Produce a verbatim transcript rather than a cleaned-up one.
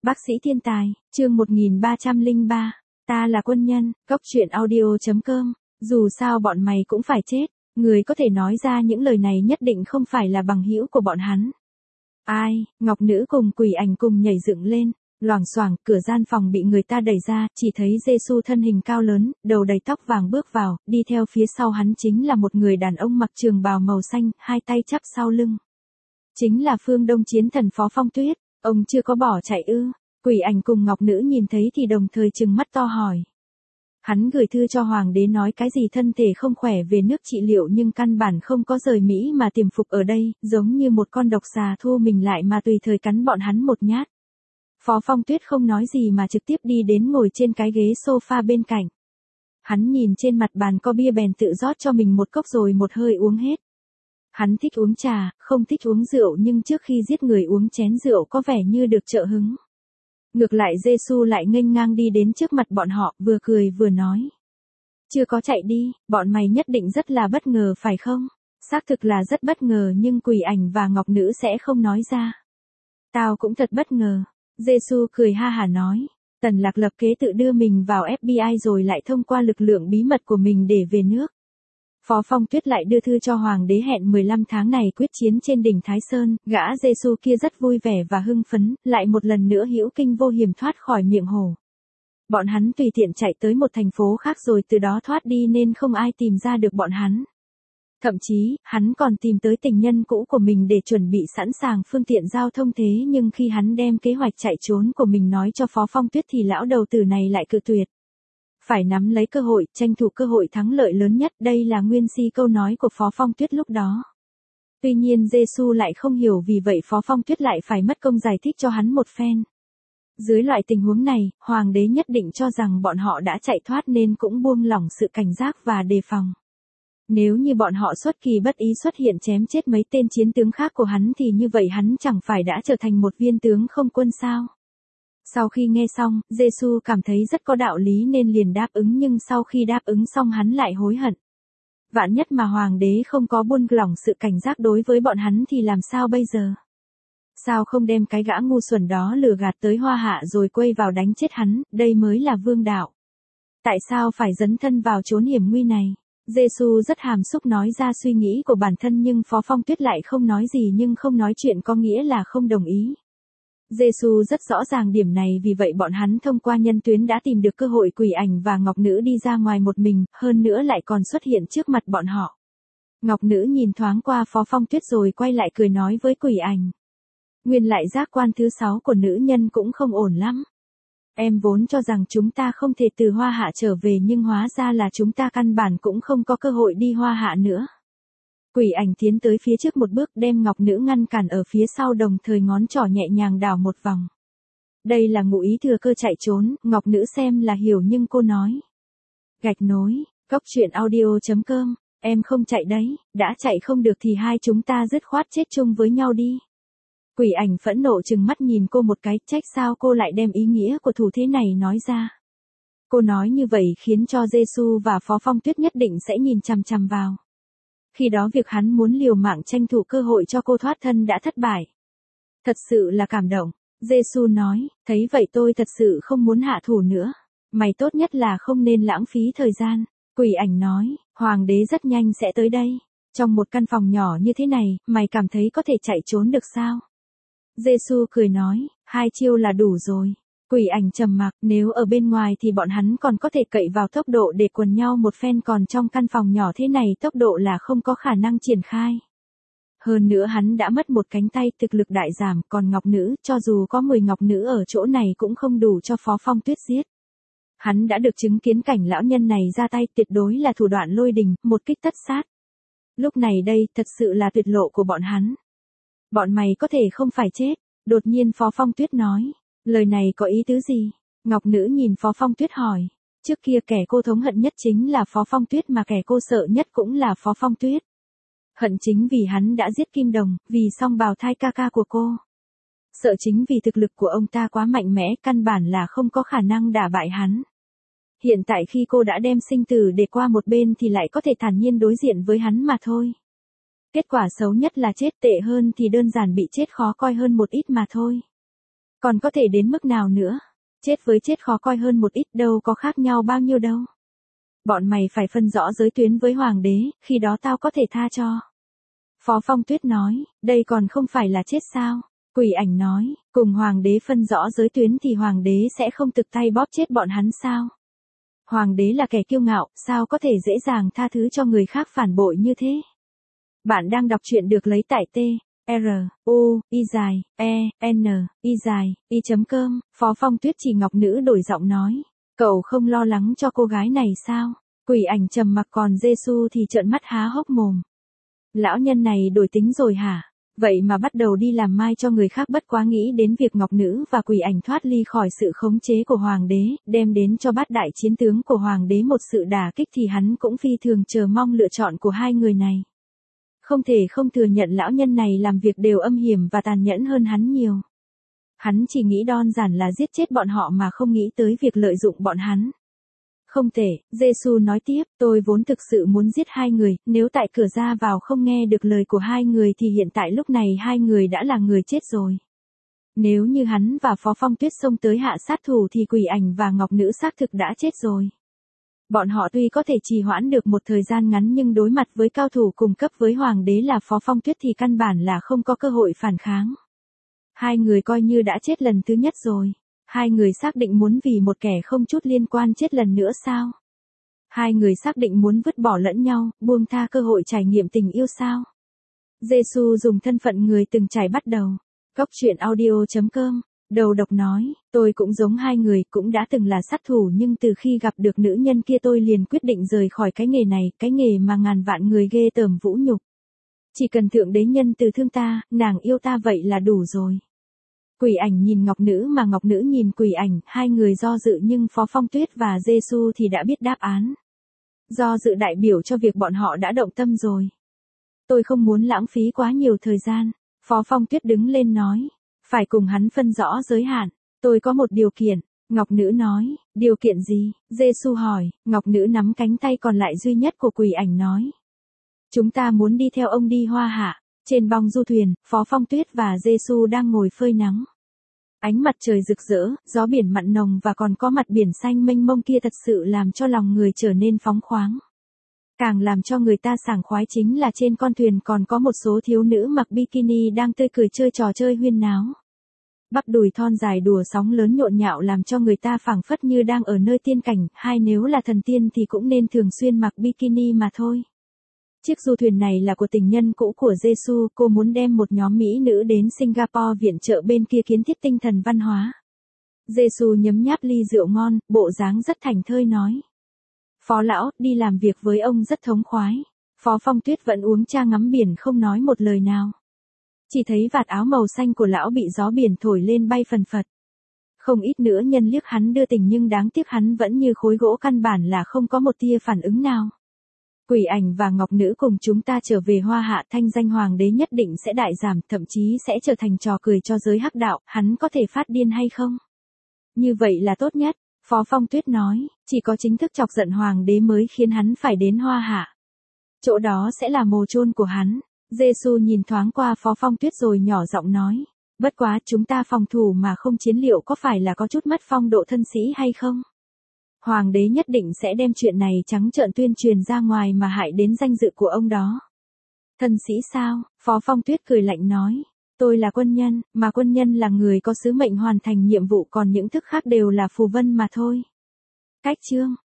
Bác sĩ thiên tài, chương một nghìn ba trăm lẻ ba, ta là quân nhân, Cốc truyện audio.com, dù sao bọn mày cũng phải chết, người có thể nói ra những lời này nhất định không phải là bằng hữu của bọn hắn. Ai, Ngọc Nữ cùng Quỷ Ảnh cùng nhảy dựng lên, loảng xoảng, cửa gian phòng bị người ta đẩy ra, chỉ thấy Giê-xu thân hình cao lớn, đầu đầy tóc vàng bước vào, đi theo phía sau hắn chính là một người đàn ông mặc trường bào màu xanh, hai tay chắp sau lưng. Chính là Phương Đông chiến thần Phó Phong Tuyết. Ông chưa có bỏ chạy ư? Quỷ Ảnh cùng Ngọc Nữ nhìn thấy thì đồng thời trừng mắt to hỏi. Hắn gửi thư cho Hoàng đế nói cái gì thân thể không khỏe về nước trị liệu nhưng căn bản không có rời Mỹ mà tiềm phục ở đây, giống như một con độc xà thu mình lại mà tùy thời cắn bọn hắn một nhát. Phó Phong Tuyết không nói gì mà trực tiếp đi đến ngồi trên cái ghế sofa bên cạnh. Hắn nhìn trên mặt bàn có bia bèn tự rót cho mình một cốc rồi một hơi uống hết. Hắn thích uống trà, không thích uống rượu nhưng trước khi giết người uống chén rượu có vẻ như được trợ hứng. Ngược lại Giê-xu lại nghênh ngang đi đến trước mặt bọn họ, vừa cười vừa nói. Chưa có chạy đi, bọn mày nhất định rất là bất ngờ phải không? Xác thực là rất bất ngờ nhưng Quỷ Ảnh và Ngọc Nữ sẽ không nói ra. Tao cũng thật bất ngờ. Giê-xu cười ha hả nói. Tần Lạc lập kế tự đưa mình vào ép bê i rồi lại thông qua lực lượng bí mật của mình để về nước. Phó Phong Tuyết lại đưa thư cho Hoàng đế hẹn mười lăm tháng này quyết chiến trên đỉnh Thái Sơn, gã Giê-xu kia rất vui vẻ và hưng phấn, lại một lần nữa hữu kinh vô hiểm thoát khỏi miệng hổ. Bọn hắn tùy tiện chạy tới một thành phố khác rồi từ đó thoát đi nên không ai tìm ra được bọn hắn. Thậm chí, hắn còn tìm tới tình nhân cũ của mình để chuẩn bị sẵn sàng phương tiện giao thông thế nhưng khi hắn đem kế hoạch chạy trốn của mình nói cho Phó Phong Tuyết thì lão đầu tử này lại cự tuyệt. Phải nắm lấy cơ hội, tranh thủ cơ hội thắng lợi lớn nhất, đây là nguyên si câu nói của Phó Phong Tuyết lúc đó. Tuy nhiên Giê-xu lại không hiểu vì vậy Phó Phong Tuyết lại phải mất công giải thích cho hắn một phen. Dưới loại tình huống này, Hoàng đế nhất định cho rằng bọn họ đã chạy thoát nên cũng buông lỏng sự cảnh giác và đề phòng. Nếu như bọn họ xuất kỳ bất ý xuất hiện chém chết mấy tên chiến tướng khác của hắn thì như vậy hắn chẳng phải đã trở thành một viên tướng không quân sao? Sau khi nghe xong, Giê-xu cảm thấy rất có đạo lý nên liền đáp ứng nhưng sau khi đáp ứng xong hắn lại hối hận. Vạn nhất mà Hoàng đế không có buông lỏng sự cảnh giác đối với bọn hắn thì làm sao bây giờ? Sao không đem cái gã ngu xuẩn đó lừa gạt tới Hoa Hạ rồi quay vào đánh chết hắn, đây mới là vương đạo. Tại sao phải dấn thân vào chốn hiểm nguy này? Giê-xu rất hàm xúc nói ra suy nghĩ của bản thân nhưng Phó Phong Tuyết lại không nói gì nhưng không nói chuyện có nghĩa là không đồng ý. Giê-xu rất rõ ràng điểm này vì vậy bọn hắn thông qua nhân tuyến đã tìm được cơ hội Quỷ Ảnh và Ngọc Nữ đi ra ngoài một mình, hơn nữa lại còn xuất hiện trước mặt bọn họ. Ngọc Nữ nhìn thoáng qua Phó Phong Tuyết rồi quay lại cười nói với Quỷ Ảnh. Nguyên lại giác quan thứ sáu của nữ nhân cũng không ổn lắm. Em vốn cho rằng chúng ta không thể từ Hoa Hạ trở về nhưng hóa ra là chúng ta căn bản cũng không có cơ hội đi Hoa Hạ nữa. Quỷ Ảnh tiến tới phía trước một bước đem Ngọc Nữ ngăn cản ở phía sau đồng thời ngón trỏ nhẹ nhàng đảo một vòng. Đây là ngụ ý thừa cơ chạy trốn, Ngọc Nữ xem là hiểu nhưng cô nói. Gạch nối, Cốc truyện audio.com, em không chạy đấy, đã chạy không được thì hai chúng ta dứt khoát chết chung với nhau đi. Quỷ Ảnh phẫn nộ trừng mắt nhìn cô một cái, trách sao cô lại đem ý nghĩa của thủ thế này nói ra. Cô nói như vậy khiến cho Giê-xu và Phó Phong Tuyết nhất định sẽ nhìn chằm chằm vào. Khi đó việc hắn muốn liều mạng tranh thủ cơ hội cho cô thoát thân đã thất bại. Thật sự là cảm động. Giê-xu nói, thấy vậy tôi thật sự không muốn hạ thủ nữa. Mày tốt nhất là không nên lãng phí thời gian. Quỷ Ảnh nói, Hoàng đế rất nhanh sẽ tới đây. Trong một căn phòng nhỏ như thế này, mày cảm thấy có thể chạy trốn được sao? Giê-xu cười nói, hai chiêu là đủ rồi. Quỷ Ảnh trầm mặc, nếu ở bên ngoài thì bọn hắn còn có thể cậy vào tốc độ để quần nhau một phen còn trong căn phòng nhỏ thế này tốc độ là không có khả năng triển khai. Hơn nữa hắn đã mất một cánh tay thực lực đại giảm còn Ngọc Nữ cho dù có mười Ngọc Nữ ở chỗ này cũng không đủ cho Phó Phong Tuyết giết. Hắn đã được chứng kiến cảnh lão nhân này ra tay tuyệt đối là thủ đoạn lôi đình, một kích tất sát. Lúc này đây thật sự là tuyệt lộ của bọn hắn. Bọn mày có thể không phải chết, đột nhiên Phó Phong Tuyết nói. Lời này có ý tứ gì? Ngọc Nữ nhìn Phó Phong Tuyết hỏi. Trước kia kẻ cô thống hận nhất chính là Phó Phong Tuyết mà kẻ cô sợ nhất cũng là Phó Phong Tuyết. Hận chính vì hắn đã giết Kim Đồng, vì song bào thai ca ca của cô. Sợ chính vì thực lực của ông ta quá mạnh mẽ, căn bản là không có khả năng đả bại hắn. Hiện tại khi cô đã đem sinh tử để qua một bên thì lại có thể thản nhiên đối diện với hắn mà thôi. Kết quả xấu nhất là chết, tệ hơn thì đơn giản bị chết khó coi hơn một ít mà thôi. Còn có thể đến mức nào nữa? Chết với chết khó coi hơn một ít, đâu có khác nhau bao nhiêu đâu. Bọn mày phải phân rõ giới tuyến với hoàng đế, khi đó tao có thể tha cho. Phó Phong Tuyết nói, đây còn không phải là chết sao? Quỷ Ảnh nói, cùng hoàng đế phân rõ giới tuyến thì hoàng đế sẽ không thực tay bóp chết bọn hắn sao? Hoàng đế là kẻ kiêu ngạo, sao có thể dễ dàng tha thứ cho người khác phản bội như thế? Bạn đang đọc truyện được lấy tại T, R, U, Y dài, E, N, Y dài, Y chấm cơm. Phó Phong Tuyết chỉ ngọc nữ đổi giọng nói, cậu không lo lắng cho cô gái này sao? Quỷ Ảnh trầm mặc, còn Giê-xu thì trợn mắt há hốc mồm. Lão nhân này đổi tính rồi hả? Vậy mà bắt đầu đi làm mai cho người khác, bất quá nghĩ đến việc ngọc nữ và Quỷ Ảnh thoát ly khỏi sự khống chế của hoàng đế, đem đến cho bát đại chiến tướng của hoàng đế một sự đả kích thì hắn cũng phi thường chờ mong lựa chọn của hai người này. Không thể không thừa nhận lão nhân này làm việc đều âm hiểm và tàn nhẫn hơn hắn nhiều. Hắn chỉ nghĩ đơn giản là giết chết bọn họ mà không nghĩ tới việc lợi dụng bọn hắn. Không thể, Giê-xu nói tiếp, tôi vốn thực sự muốn giết hai người, nếu tại cửa ra vào không nghe được lời của hai người thì hiện tại lúc này hai người đã là người chết rồi. Nếu như hắn và Phó Phong Tuyết xông tới hạ sát thủ thì Quỷ Ảnh và ngọc nữ xác thực đã chết rồi. Bọn họ tuy có thể trì hoãn được một thời gian ngắn nhưng đối mặt với cao thủ cùng cấp với hoàng đế là Phó Phong Tuyết thì căn bản là không có cơ hội phản kháng. Hai người coi như đã chết lần thứ nhất rồi. Hai người xác định muốn vì một kẻ không chút liên quan chết lần nữa sao? Hai người xác định muốn vứt bỏ lẫn nhau, buông tha cơ hội trải nghiệm tình yêu sao? Giê-xu dùng thân phận người từng trải bắt đầu. Góc truyện audio chấm com. Đầu độc nói, tôi cũng giống hai người, cũng đã từng là sát thủ nhưng từ khi gặp được nữ nhân kia tôi liền quyết định rời khỏi cái nghề này, cái nghề mà ngàn vạn người ghê tởm vũ nhục. Chỉ cần thượng đế nhân từ thương ta, nàng yêu ta vậy là đủ rồi. Quỷ Ảnh nhìn ngọc nữ mà ngọc nữ nhìn Quỷ Ảnh, hai người do dự nhưng Phó Phong Tuyết và Giê-xu thì đã biết đáp án. Do dự đại biểu cho việc bọn họ đã động tâm rồi. Tôi không muốn lãng phí quá nhiều thời gian. Phó Phong Tuyết đứng lên nói. Phải cùng hắn phân rõ giới hạn. Tôi có một điều kiện. Ngọc nữ nói. Điều kiện gì? Giê-xu hỏi. Ngọc nữ nắm cánh tay còn lại duy nhất của Quỷ Ảnh nói. Chúng ta muốn đi theo ông đi Hoa Hạ. Trên bong du thuyền, Phó Phong Tuyết và Giê-xu đang ngồi phơi nắng. Ánh mặt trời rực rỡ, gió biển mặn nồng và còn có mặt biển xanh mênh mông kia thật sự làm cho lòng người trở nên phóng khoáng. Càng làm cho người ta sảng khoái chính là trên con thuyền còn có một số thiếu nữ mặc bikini đang tươi cười chơi trò chơi huyên náo. Bắp đùi thon dài đùa sóng lớn nhộn nhạo làm cho người ta phảng phất như đang ở nơi tiên cảnh, hay nếu là thần tiên thì cũng nên thường xuyên mặc bikini mà thôi. Chiếc du thuyền này là của tình nhân cũ của Giê-xu, cô muốn đem một nhóm mỹ nữ đến Singapore viện trợ bên kia kiến thiết tinh thần văn hóa. Giê-xu nhấm nháp ly rượu ngon, bộ dáng rất thảnh thơi nói. Phó lão, đi làm việc với ông rất thống khoái. Phó Phong Tuyết vẫn uống trà ngắm biển không nói một lời nào. Chỉ thấy vạt áo màu xanh của lão bị gió biển thổi lên bay phần phật. Không ít nữa nhân liếc hắn đưa tình nhưng đáng tiếc hắn vẫn như khối gỗ căn bản là không có một tia phản ứng nào. Quỷ Ảnh và ngọc nữ cùng chúng ta trở về Hoa Hạ, thanh danh hoàng đế nhất định sẽ đại giảm, thậm chí sẽ trở thành trò cười cho giới hắc đạo, hắn có thể phát điên hay không? Như vậy là tốt nhất, Phó Phong Tuyết nói, chỉ có chính thức chọc giận hoàng đế mới khiến hắn phải đến Hoa Hạ. Chỗ đó sẽ là mồ chôn của hắn. Giê-xu nhìn thoáng qua Phó Phong Tuyết rồi nhỏ giọng nói, bất quá chúng ta phòng thủ mà không chiến liệu có phải là có chút mất phong độ thân sĩ hay không? Hoàng đế nhất định sẽ đem chuyện này trắng trợn tuyên truyền ra ngoài mà hại đến danh dự của ông đó. Thân sĩ sao? Phó Phong Tuyết cười lạnh nói. Tôi là quân nhân, mà quân nhân là người có sứ mệnh hoàn thành nhiệm vụ, còn những thức khác đều là phù vân mà thôi. Cách chương